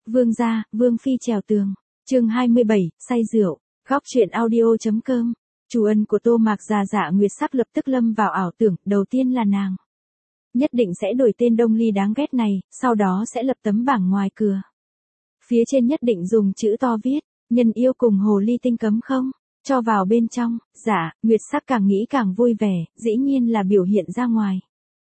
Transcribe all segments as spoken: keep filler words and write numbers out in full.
Vương gia, Vương phi trèo tường. Chương hai mươi bảy, say rượu. Góc truyện audio.com. Chủ ân của Tô Mạc già Dạ Nguyệt Sắc lập tức lâm vào ảo tưởng, đầu tiên là nàng nhất định sẽ đổi tên Đông Ly đáng ghét này, sau đó sẽ lập tấm bảng ngoài cửa. Phía trên nhất định dùng chữ to viết, nhân yêu cùng hồ ly tinh cấm không, cho vào bên trong. Dạ, Nguyệt Sắc càng nghĩ càng vui vẻ, dĩ nhiên là biểu hiện ra ngoài.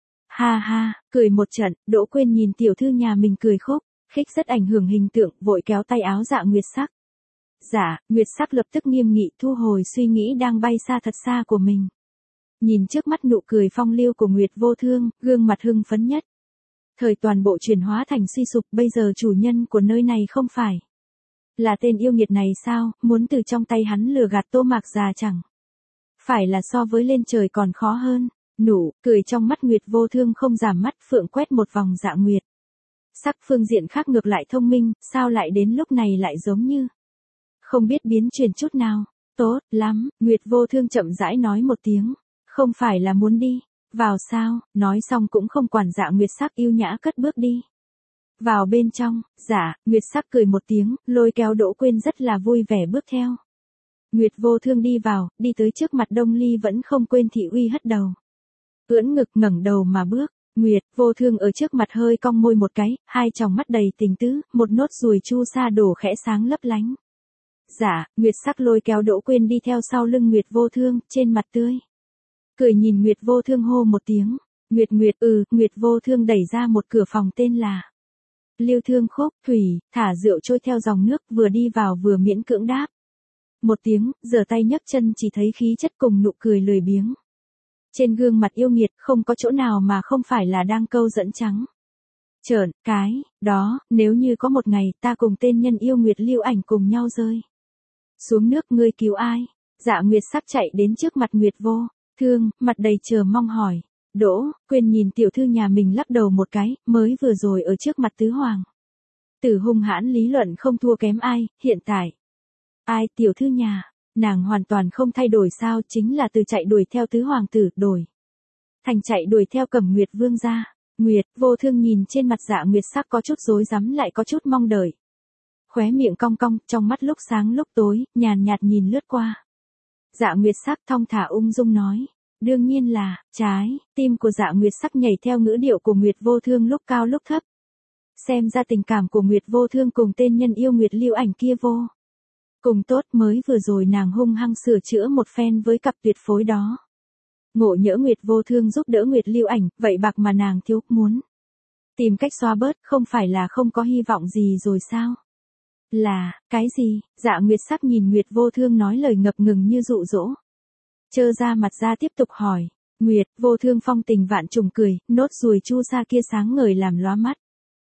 Ha ha, cười một trận, Đỗ Quyên nhìn tiểu thư nhà mình cười khúc, khích rất ảnh hưởng hình tượng, vội kéo tay áo Dạ Nguyệt Sắc. Dạ, Nguyệt Sắc lập tức nghiêm nghị thu hồi suy nghĩ đang bay xa thật xa của mình. Nhìn trước mắt nụ cười phong lưu của Nguyệt Vô Thương, gương mặt hưng phấn nhất. Thời toàn bộ chuyển hóa thành suy sụp, bây giờ chủ nhân của nơi này không phải là tên yêu nghiệt này sao, muốn từ trong tay hắn lừa gạt Tô Mạc già chẳng phải là so với lên trời còn khó hơn. Nụ cười trong mắt Nguyệt Vô Thương không giảm mắt, phượng quét một vòng Dạ Nguyệt Sắc phương diện khác ngược lại thông minh, sao lại đến lúc này lại giống như không biết biến chuyển chút nào. Tốt lắm, Nguyệt Vô Thương chậm rãi nói một tiếng, không phải là muốn đi vào sao, nói xong cũng không quản Dạ Nguyệt Sắc, yêu nhã cất bước đi vào bên trong. Dạ Nguyệt Sắc cười một tiếng, lôi kéo Đỗ Quyên rất là vui vẻ bước theo. Nguyệt Vô Thương đi vào, đi tới trước mặt Đông Ly vẫn không quên thị uy hất đầu, ưỡn ngực ngẩng đầu mà bước. Nguyệt Vô Thương ở trước mặt hơi cong môi một cái, hai tròng mắt đầy tình tứ, một nốt ruồi chu sa đổ khẽ sáng lấp lánh. Dạ, Nguyệt Sắc lôi kéo Đỗ Quyên đi theo sau lưng Nguyệt Vô Thương, trên mặt tươi cười nhìn Nguyệt Vô Thương hô một tiếng, Nguyệt Nguyệt. Ừ, Nguyệt Vô Thương đẩy ra một cửa phòng tên là Lưu Thương Khúc, thủy, thả rượu trôi theo dòng nước, vừa đi vào vừa miễn cưỡng đáp một tiếng, giở tay nhấc chân, chỉ thấy khí chất cùng nụ cười lười biếng trên gương mặt yêu nghiệt, không có chỗ nào mà không phải là đang câu dẫn trắng trợn. Cái đó, nếu như có một ngày ta cùng tên nhân yêu Nguyệt Lưu Ảnh cùng nhau rơi xuống nước, ngươi cứu ai? Dạ Nguyệt Sắc chạy đến trước mặt Nguyệt Vô Thương, mặt đầy chờ mong hỏi. Đỗ Quyên nhìn tiểu thư nhà mình lắc đầu một cái, mới vừa rồi ở trước mặt tứ hoàng tử hung hãn lý luận không thua kém ai, hiện tại ai tiểu thư nhà nàng hoàn toàn không thay đổi sao, chính là từ chạy đuổi theo tứ hoàng tử đổi thành chạy đuổi theo Cẩm Nguyệt vương gia. Nguyệt Vô Thương nhìn trên mặt Dạ Nguyệt Sắc có chút rối rắm lại có chút mong đợi, khóe miệng cong cong, trong mắt lúc sáng lúc tối, nhàn nhạt nhìn lướt qua. Dạ Nguyệt Sắc thong thả ung dung nói, đương nhiên là. Trái tim của Dạ Nguyệt Sắc nhảy theo ngữ điệu của Nguyệt Vô Thương lúc cao lúc thấp. Xem ra tình cảm của Nguyệt Vô Thương cùng tên nhân yêu Nguyệt Lưu Ảnh kia vô cùng tốt, mới vừa rồi nàng hung hăng sửa chữa một phen với cặp tuyệt phối đó. Ngộ nhỡ Nguyệt Vô Thương giúp đỡ Nguyệt Lưu Ảnh, vậy bạc mà nàng thiếu, muốn tìm cách xóa bớt, không phải là không có hy vọng gì rồi sao? Là, cái gì? Dạ Nguyệt Sắc nhìn Nguyệt Vô Thương nói lời ngập ngừng như dụ dỗ, trơ ra mặt ra tiếp tục hỏi. Nguyệt Vô Thương phong tình vạn trùng cười, nốt ruồi chu sa kia sáng ngời làm lóa mắt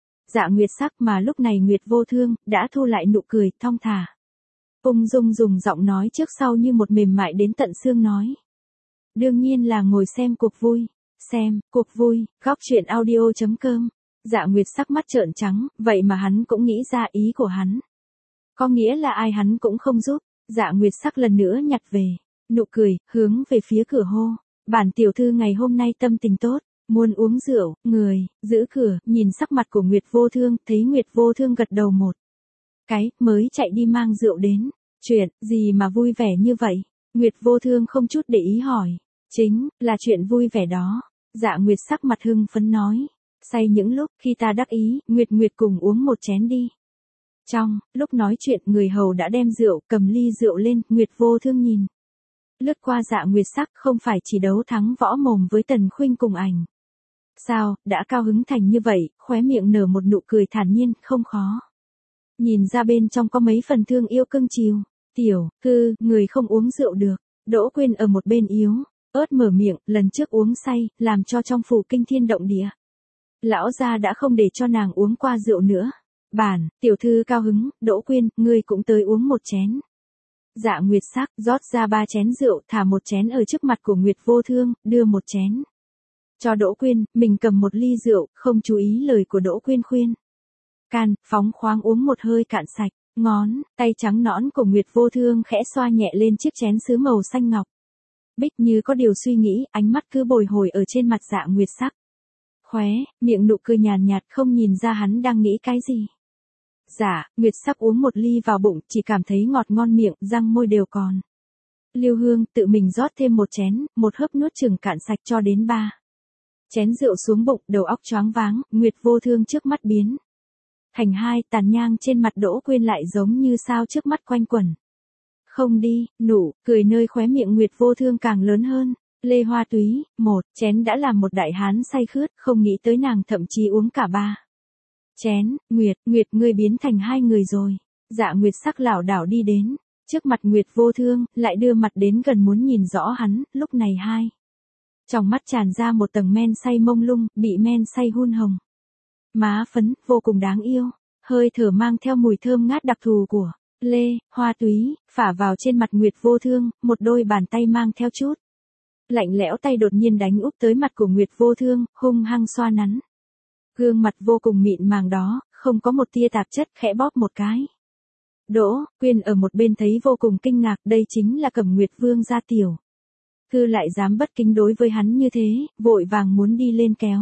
Dạ Nguyệt Sắc, mà lúc này Nguyệt Vô Thương đã thu lại nụ cười, thong thả ung dung dùng giọng nói trước sau như một mềm mại đến tận xương nói. Đương nhiên là ngồi xem cuộc vui. Xem cuộc vui. Góc truyện audio.com. Dạ Nguyệt Sắc mắt trợn trắng, vậy mà hắn cũng nghĩ ra ý của hắn. Có nghĩa là ai hắn cũng không giúp. Dạ Nguyệt Sắc lần nữa nhặt về nụ cười, hướng về phía cửa hô. Bản tiểu thư ngày hôm nay tâm tình tốt, muốn uống rượu. Người giữ cửa nhìn sắc mặt của Nguyệt Vô Thương, thấy Nguyệt Vô Thương gật đầu một cái, mới chạy đi mang rượu đến. Chuyện gì mà vui vẻ như vậy? Nguyệt Vô Thương không chút để ý hỏi. Chính là chuyện vui vẻ đó. Dạ Nguyệt Sắc mặt hưng phấn nói. Say những lúc khi ta đắc ý, Nguyệt Nguyệt cùng uống một chén đi. Trong lúc nói chuyện, người hầu đã đem rượu, cầm ly rượu lên. Nguyệt Vô Thương nhìn lướt qua Dạ Nguyệt Sắc, không phải chỉ đấu thắng võ mồm với Tần Khuynh cùng ảnh sao, đã cao hứng thành như vậy, khóe miệng nở một nụ cười thản nhiên, không khó nhìn ra bên trong có mấy phần thương yêu cưng chiều. Tiểu thư, người không uống rượu được. Đỗ Quyên ở một bên yếu ớt mở miệng, lần trước uống say, làm cho trong phủ kinh thiên động địa. Lão gia đã không để cho nàng uống qua rượu nữa. Bản tiểu thư cao hứng. Đỗ Quyên, ngươi cũng tới uống một chén. Dạ Nguyệt Sắc rót ra ba chén rượu, thả một chén ở trước mặt của Nguyệt Vô Thương, đưa một chén cho Đỗ Quyên, mình cầm một ly rượu, không chú ý lời của Đỗ Quyên khuyên can, phóng khoáng uống một hơi cạn sạch. Ngón tay trắng nõn của Nguyệt Vô Thương khẽ xoa nhẹ lên chiếc chén sứ màu xanh ngọc bích, như có điều suy nghĩ, ánh mắt cứ bồi hồi ở trên mặt Dạ Nguyệt Sắc. Khóe miệng nụ cười nhàn nhạt, không nhìn ra hắn đang nghĩ cái gì. Dạ, Nguyệt Sắc uống một ly vào bụng, chỉ cảm thấy ngọt ngon miệng, răng môi đều còn. Lưu Hương tự mình rót thêm một chén, một hớp nuốt chừng cạn sạch cho đến ba. Chén rượu xuống bụng, đầu óc choáng váng, Nguyệt Vô Thương trước mắt biến thành hai, tàn nhang trên mặt Đỗ Quyên lại giống như sao trước mắt quanh quẩn. Không đi, nụ, cười nơi khóe miệng Nguyệt Vô Thương càng lớn hơn. Lê Hoa Túy, một chén đã làm một đại hán say khướt, không nghĩ tới nàng thậm chí uống cả ba. Chén, Nguyệt, Nguyệt ngươi biến thành hai người rồi. Dạ Nguyệt Sắc lảo đảo đi đến, trước mặt Nguyệt Vô Thương, lại đưa mặt đến gần muốn nhìn rõ hắn, lúc này hai. Trong mắt tràn ra một tầng men say mông lung, bị men say hun hồng. Má phấn, vô cùng đáng yêu, hơi thở mang theo mùi thơm ngát đặc thù của Lê, Hoa Túy, phả vào trên mặt Nguyệt Vô Thương, một đôi bàn tay mang theo chút. Lạnh lẽo tay đột nhiên đánh úp tới mặt của Nguyệt Vô Thương, hung hăng xoa nắn. Gương mặt vô cùng mịn màng đó, không có một tia tạp chất, khẽ bóp một cái. Đỗ Quyên ở một bên thấy vô cùng kinh ngạc, đây chính là Cẩm Nguyệt Vương gia tiểu. Cư lại dám bất kính đối với hắn như thế, vội vàng muốn đi lên kéo.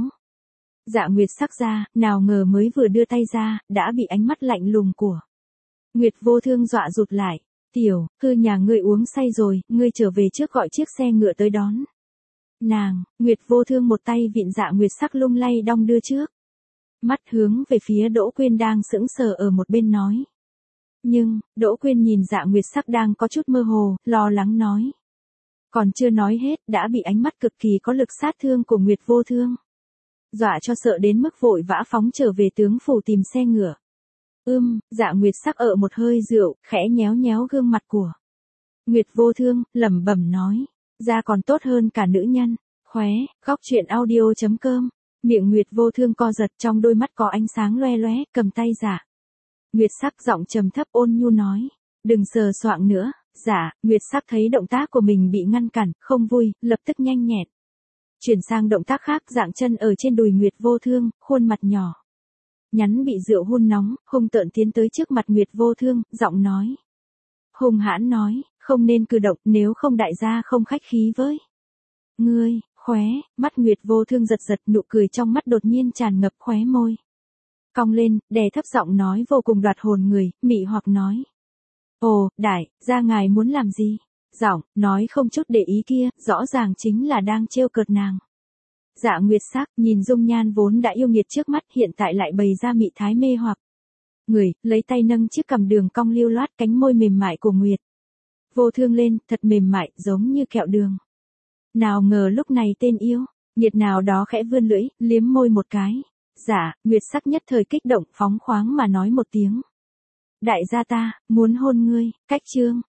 Dạ Nguyệt Sắc ra, nào ngờ mới vừa đưa tay ra, đã bị ánh mắt lạnh lùng của Nguyệt Vô Thương dọa rụt lại. Tiểu, hư nhà ngươi uống say rồi, ngươi trở về trước gọi chiếc xe ngựa tới đón. Nàng, Nguyệt Vô Thương một tay vịn Dạ Nguyệt Sắc lung lay đong đưa trước. Mắt hướng về phía Đỗ Quyên đang sững sờ ở một bên nói. Nhưng, Đỗ Quyên nhìn Dạ Nguyệt Sắc đang có chút mơ hồ, lo lắng nói. Còn chưa nói hết, đã bị ánh mắt cực kỳ có lực sát thương của Nguyệt Vô Thương. Dọa cho sợ đến mức vội vã phóng trở về tướng phủ tìm xe ngựa. Ưm, Dạ Nguyệt Sắc ở một hơi rượu, khẽ nhéo nhéo gương mặt của Nguyệt Vô Thương, lẩm bẩm nói. Da còn tốt hơn cả nữ nhân. Khóe, góc truyện audio chấm com. Miệng Nguyệt Vô Thương co giật, trong đôi mắt có ánh sáng loe loé, cầm tay Dạ Nguyệt Sắc giọng trầm thấp ôn nhu nói. Đừng sờ soạng nữa. Dạ Nguyệt Sắc thấy động tác của mình bị ngăn cản, không vui, lập tức nhanh nhẹn. Chuyển sang động tác khác, dạng chân ở trên đùi Nguyệt Vô Thương, khuôn mặt nhỏ nhắn bị rượu hun nóng, hung tợn tiến tới trước mặt Nguyệt Vô Thương, giọng nói. Hung hãn nói, không nên cử động, nếu không đại gia không khách khí với ngươi. Khóe, mắt Nguyệt Vô Thương giật giật, nụ cười trong mắt đột nhiên tràn ngập khóe môi. Cong lên, đè thấp giọng nói vô cùng đoạt hồn người, mị hoặc nói. Ồ, đại, gia ngài muốn làm gì? Giọng, nói không chút để ý kia, rõ ràng chính là đang trêu cợt nàng. Dạ Nguyệt Sắc, nhìn dung nhan vốn đã yêu nghiệt trước mắt, hiện tại lại bày ra mị thái mê hoặc. Người, lấy tay nâng chiếc cằm đường cong lưu loát, cánh môi mềm mại của Nguyệt Vô Thương lên, thật mềm mại, giống như kẹo đường. Nào ngờ lúc này tên yêu nghiệt nào đó khẽ vươn lưỡi, liếm môi một cái. Dạ, Nguyệt Sắc nhất thời kích động, phóng khoáng mà nói một tiếng. Đại gia ta, muốn hôn ngươi, cách chương.